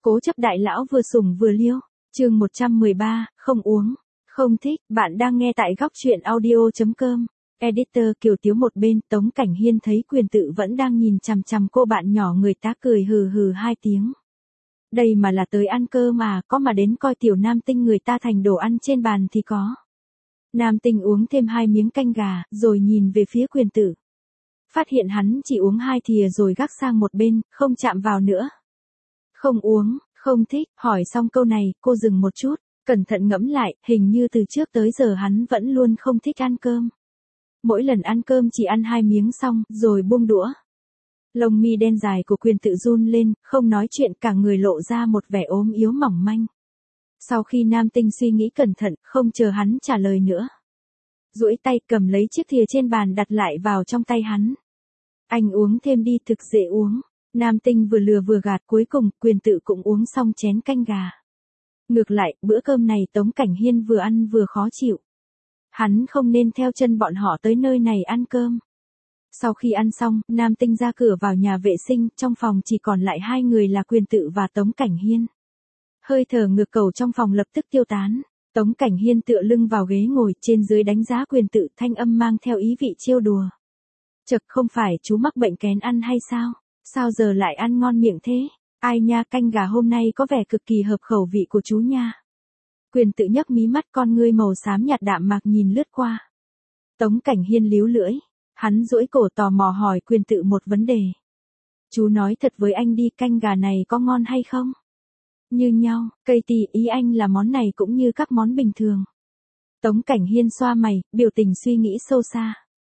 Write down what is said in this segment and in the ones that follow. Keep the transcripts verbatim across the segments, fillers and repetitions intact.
Cố chấp đại lão vừa sủng vừa liêu, chương một trăm mười ba, không uống, không thích, bạn đang nghe tại góc truyện audio.com. Editor Kiều Tiếu một bên, Tống Cảnh Hiên thấy Quyền Tự vẫn đang nhìn chằm chằm cô bạn nhỏ người ta cười hừ hừ hai tiếng. Đây mà là tới ăn cơm mà, có mà đến coi tiểu nam tinh người ta thành đồ ăn trên bàn thì có. Nam tinh uống thêm hai miếng canh gà, rồi nhìn về phía Quyền Tự. Phát hiện hắn chỉ uống hai thìa rồi gác sang một bên, không chạm vào nữa. Không uống, không thích, hỏi xong câu này, cô dừng một chút, cẩn thận ngẫm lại, hình như từ trước tới giờ hắn vẫn luôn không thích ăn cơm. Mỗi lần ăn cơm chỉ ăn hai miếng xong, rồi buông đũa. Lông mi đen dài của Quyền Tự run lên, không nói chuyện, cả người lộ ra một vẻ ốm yếu mỏng manh. Sau khi nam tinh suy nghĩ cẩn thận, không chờ hắn trả lời nữa, duỗi tay cầm lấy chiếc thìa trên bàn đặt lại vào trong tay hắn. Anh uống thêm đi, thực dễ uống. Nam tinh vừa lừa vừa gạt, cuối cùng Quyền Tự cũng uống xong chén canh gà. Ngược lại, bữa cơm này Tống Cảnh Hiên vừa ăn vừa khó chịu. Hắn không nên theo chân bọn họ tới nơi này ăn cơm. Sau khi ăn xong, Nam tinh ra cửa vào nhà vệ sinh, trong phòng chỉ còn lại hai người là Quyền Tự và Tống Cảnh Hiên. Hơi thở ngược cầu trong phòng lập tức tiêu tán. Tống Cảnh Hiên tựa lưng vào ghế ngồi, trên dưới đánh giá Quyền Tự, thanh âm mang theo ý vị trêu đùa. Chật, không phải chú mắc bệnh kén ăn hay sao? Sao giờ lại ăn ngon miệng thế? Ai nha, canh gà hôm nay có vẻ cực kỳ hợp khẩu vị của chú nha. Quyền Tự nhấc mí mắt, con ngươi màu xám nhạt đạm mạc nhìn lướt qua. Tống Cảnh Hiên líu lưỡi. Hắn duỗi cổ tò mò hỏi Quyền Tự một vấn đề. Chú nói thật với anh đi, canh gà này có ngon hay không? Như nhau, cây tì, ý anh là món này cũng như các món bình thường. Tống Cảnh Hiên xoa mày, biểu tình suy nghĩ sâu xa.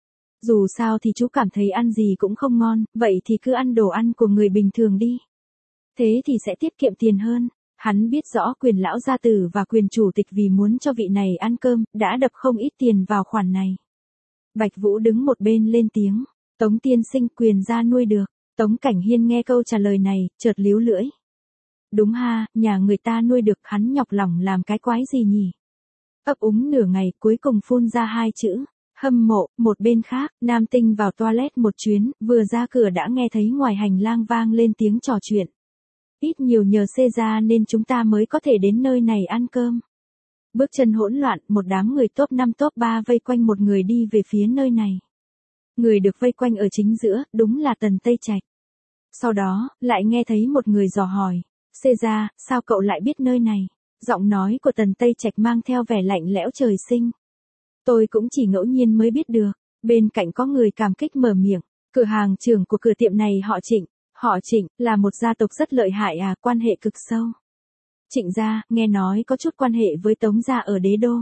Dù sao thì chú cảm thấy ăn gì cũng không ngon, vậy thì cứ ăn đồ ăn của người bình thường đi. Thế thì sẽ tiết kiệm tiền hơn. Hắn biết rõ Quyền lão gia tử và Quyền chủ tịch vì muốn cho vị này ăn cơm, đã đập không ít tiền vào khoản này. Bạch Vũ đứng một bên lên tiếng. Tống tiên sinh, Quyền gia nuôi được. Tống Cảnh Hiên nghe câu trả lời này, chợt líu lưỡi. Đúng ha, nhà người ta nuôi được, hắn nhọc lòng làm cái quái gì nhỉ? Ấp úng nửa ngày, cuối cùng phun ra hai chữ. Hâm mộ. Một bên khác, Nam tinh vào toilet một chuyến, vừa ra cửa đã nghe thấy ngoài hành lang vang lên tiếng trò chuyện. Ít nhiều nhờ xê ra nên chúng ta mới có thể đến nơi này ăn cơm. Bước chân hỗn loạn, một đám người top năm top ba vây quanh một người đi về phía nơi này. Người được vây quanh ở chính giữa, đúng là Tần Tây Trạch. Sau đó, lại nghe thấy một người dò hỏi. Xê ra, sao cậu lại biết nơi này? Giọng nói của Tần Tây Trạch mang theo vẻ lạnh lẽo trời sinh. Tôi cũng chỉ ngẫu nhiên mới biết được. Bên cạnh có người cảm kích mở miệng. Cửa hàng trưởng của cửa tiệm này họ Trịnh. Họ Trịnh, là một gia tộc rất lợi hại à, quan hệ cực sâu. Trịnh gia, nghe nói có chút quan hệ với Tống gia ở Đế Đô.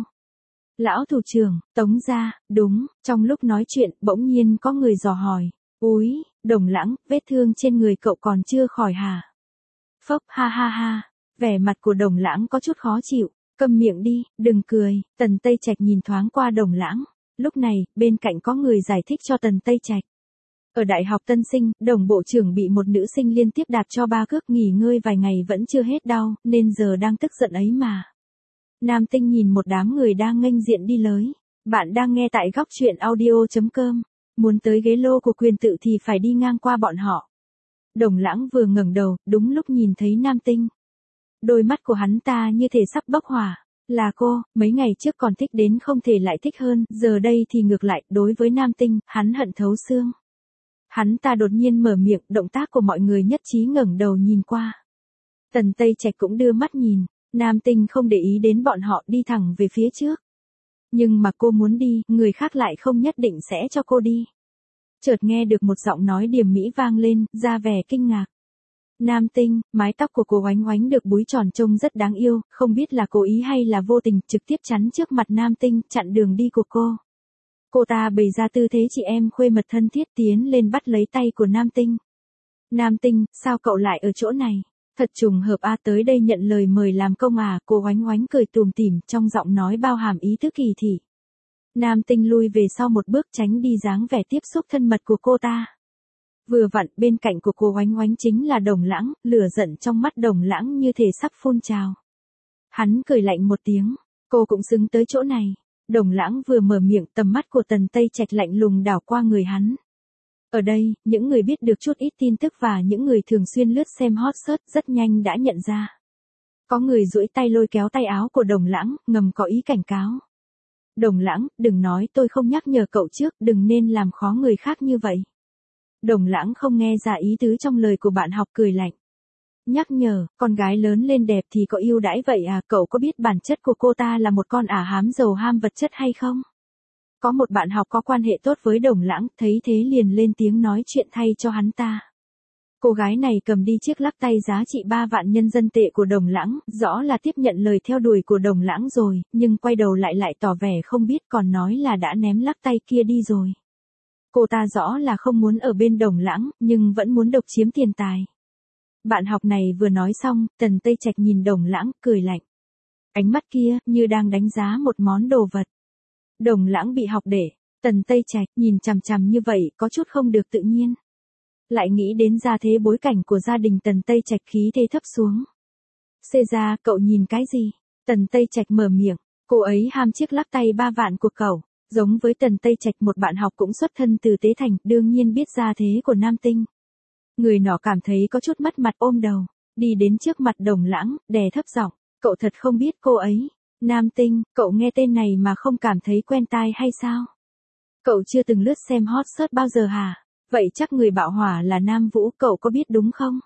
Lão thủ trưởng, Tống gia, đúng, trong lúc nói chuyện, bỗng nhiên có người dò hỏi. Úi, Đồng Lãng, vết thương trên người cậu còn chưa khỏi hả? Phốc, ha ha ha, vẻ mặt của Đồng Lãng có chút khó chịu. Câm miệng đi, đừng cười. Tần Tây Trạch nhìn thoáng qua Đồng Lãng. Lúc này, bên cạnh có người giải thích cho Tần Tây Trạch. Ở Đại học Tân Sinh, Đồng bộ trưởng bị một nữ sinh liên tiếp đạp cho ba cước, nghỉ ngơi vài ngày vẫn chưa hết đau, nên giờ đang tức giận ấy mà. Nam tinh nhìn một đám người đang nghênh diện đi lới. Bạn đang nghe tại góc truyện audio.com. Muốn tới ghế lô của Quyền Tự thì phải đi ngang qua bọn họ. Đồng Lãng vừa ngẩng đầu, đúng lúc nhìn thấy Nam tinh. Đôi mắt của hắn ta như thể sắp bốc hỏa. Là cô, mấy ngày trước còn thích đến không thể lại thích hơn, giờ đây thì ngược lại, đối với Nam tinh, hắn hận thấu xương. Hắn ta đột nhiên mở miệng, động tác của mọi người nhất trí ngẩng đầu nhìn qua. Tần Tây Trạch cũng đưa mắt nhìn, Nam tinh không để ý đến bọn họ, đi thẳng về phía trước. Nhưng mà cô muốn đi, người khác lại không nhất định sẽ cho cô đi. Chợt nghe được một giọng nói điềm mỹ vang lên, ra vẻ kinh ngạc. Nam tinh, mái tóc của cô oánh oánh được búi tròn trông rất đáng yêu, không biết là cố ý hay là vô tình, trực tiếp chắn trước mặt Nam tinh, chặn đường đi của cô. Cô ta bày ra tư thế chị em khuê mật thân thiết tiến lên bắt lấy tay của Nam tinh. Nam tinh, sao cậu lại ở chỗ này? Thật trùng hợp a, tới đây nhận lời mời làm công à, cô oánh oánh cười tùm tìm, trong giọng nói bao hàm ý tứ kỳ thị. Nam tinh lui về sau một bước, tránh đi dáng vẻ tiếp xúc thân mật của cô ta. Vừa vặn, bên cạnh của cô oánh oánh chính là Đồng Lãng, lửa giận trong mắt Đồng Lãng như thể sắp phun trào. Hắn cười lạnh một tiếng, cô cũng xứng tới chỗ này. Đồng Lãng vừa mở miệng, tầm mắt của Tần Tây Trạch lạnh lùng đảo qua người hắn. Ở đây, những người biết được chút ít tin tức và những người thường xuyên lướt xem hot search rất nhanh đã nhận ra. Có người duỗi tay lôi kéo tay áo của Đồng Lãng, ngầm có ý cảnh cáo. Đồng Lãng, đừng nói tôi không nhắc nhở cậu trước, đừng nên làm khó người khác như vậy. Đồng Lãng không nghe ra ý tứ trong lời của bạn học, cười lạnh. Nhắc nhở, con gái lớn lên đẹp thì có ưu đãi vậy à, cậu có biết bản chất của cô ta là một con ả hám giàu ham vật chất hay không? Có một bạn học có quan hệ tốt với Đồng Lãng, thấy thế liền lên tiếng nói chuyện thay cho hắn ta. Cô gái này cầm đi chiếc lắc tay giá trị ba vạn nhân dân tệ của Đồng Lãng, rõ là tiếp nhận lời theo đuổi của Đồng Lãng rồi, nhưng quay đầu lại lại tỏ vẻ không biết, còn nói là đã ném lắc tay kia đi rồi. Cô ta rõ là không muốn ở bên Đồng Lãng, nhưng vẫn muốn độc chiếm tiền tài. Bạn học này vừa nói xong, Tần Tây Trạch nhìn Đồng Lãng, cười lạnh. Ánh mắt kia, như đang đánh giá một món đồ vật. Đồng Lãng bị học để, Tần Tây Trạch nhìn chằm chằm như vậy, có chút không được tự nhiên. Lại nghĩ đến gia thế bối cảnh của gia đình Tần Tây Trạch, khí thế thấp xuống. Xê ra, cậu nhìn cái gì? Tần Tây Trạch mở miệng, cô ấy ham chiếc lắc tay ba vạn của cậu. Giống với Tần Tây Trạch, một bạn học cũng xuất thân từ Tế Thành, đương nhiên biết gia thế của Nam Tinh. Người nọ cảm thấy có chút mất mặt, ôm đầu, đi đến trước mặt Đồng Lãng, đè thấp giọng, cậu thật không biết cô ấy. Nam Tinh, cậu nghe tên này mà không cảm thấy quen tai hay sao? Cậu chưa từng lướt xem hot search bao giờ hả? Vậy chắc người bạo hỏa là Nam Vũ, cậu có biết đúng không?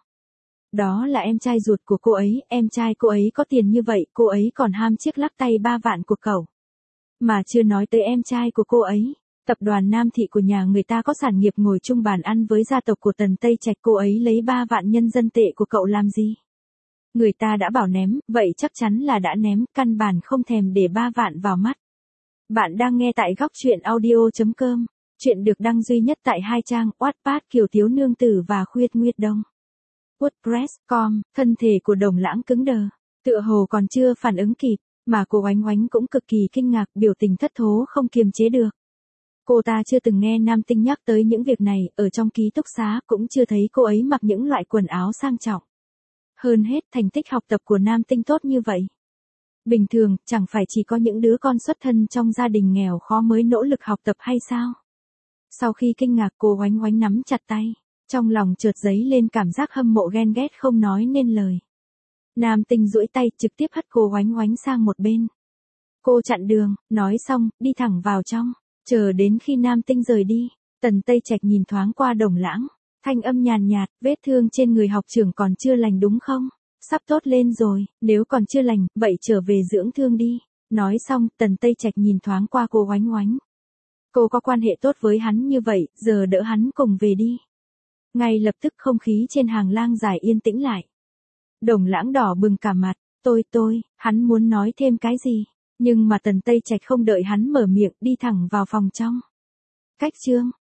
Đó là em trai ruột của cô ấy, em trai cô ấy có tiền như vậy, cô ấy còn ham chiếc lắc tay ba vạn của cậu. Mà chưa nói tới em trai của cô ấy, tập đoàn Nam Thị của nhà người ta có sản nghiệp ngồi chung bàn ăn với gia tộc của Tần Tây Trạch, cô ấy lấy ba vạn nhân dân tệ của cậu làm gì? Người ta đã bảo ném, vậy chắc chắn là đã ném, căn bản không thèm để ba vạn vào mắt. Bạn đang nghe tại góc truyện audio chấm com. Chuyện được đăng duy nhất tại hai trang Wattpad Kiều Thiếu Nương Tử và Khuyết Nguyệt Đông. WordPress chấm com, thân thể của Đồng Lãng cứng đờ, tựa hồ còn chưa phản ứng kịp, mà cô Oánh Oánh cũng cực kỳ kinh ngạc, biểu tình thất thố không kiềm chế được. Cô ta chưa từng nghe Nam Tinh nhắc tới những việc này, ở trong ký túc xá cũng chưa thấy cô ấy mặc những loại quần áo sang trọng. Hơn hết, thành tích học tập của Nam Tinh tốt như vậy. Bình thường, chẳng phải chỉ có những đứa con xuất thân trong gia đình nghèo khó mới nỗ lực học tập hay sao? Sau khi kinh ngạc, cô Oánh Oánh nắm chặt tay, trong lòng chợt dấy lên cảm giác hâm mộ ghen ghét không nói nên lời. Nam Tinh duỗi tay trực tiếp hất cô Oánh Oánh sang một bên. Cô chặn đường, nói xong, đi thẳng vào trong, chờ đến khi Nam Tinh rời đi, Tần Tây Trạch nhìn thoáng qua Đồng Lãng, thanh âm nhàn nhạt, vết thương trên người học trưởng còn chưa lành đúng không? Sắp tốt lên rồi, nếu còn chưa lành, vậy trở về dưỡng thương đi. Nói xong, Tần Tây Trạch nhìn thoáng qua cô Oánh Oánh. Cô có quan hệ tốt với hắn như vậy, giờ đỡ hắn cùng về đi. Ngay lập tức không khí trên hàng lang dài yên tĩnh lại. Đồng Lãng đỏ bừng cả mặt, tôi tôi, hắn muốn nói thêm cái gì, nhưng mà Tần Tây Trạch không đợi hắn mở miệng, đi thẳng vào phòng trong. Cách chương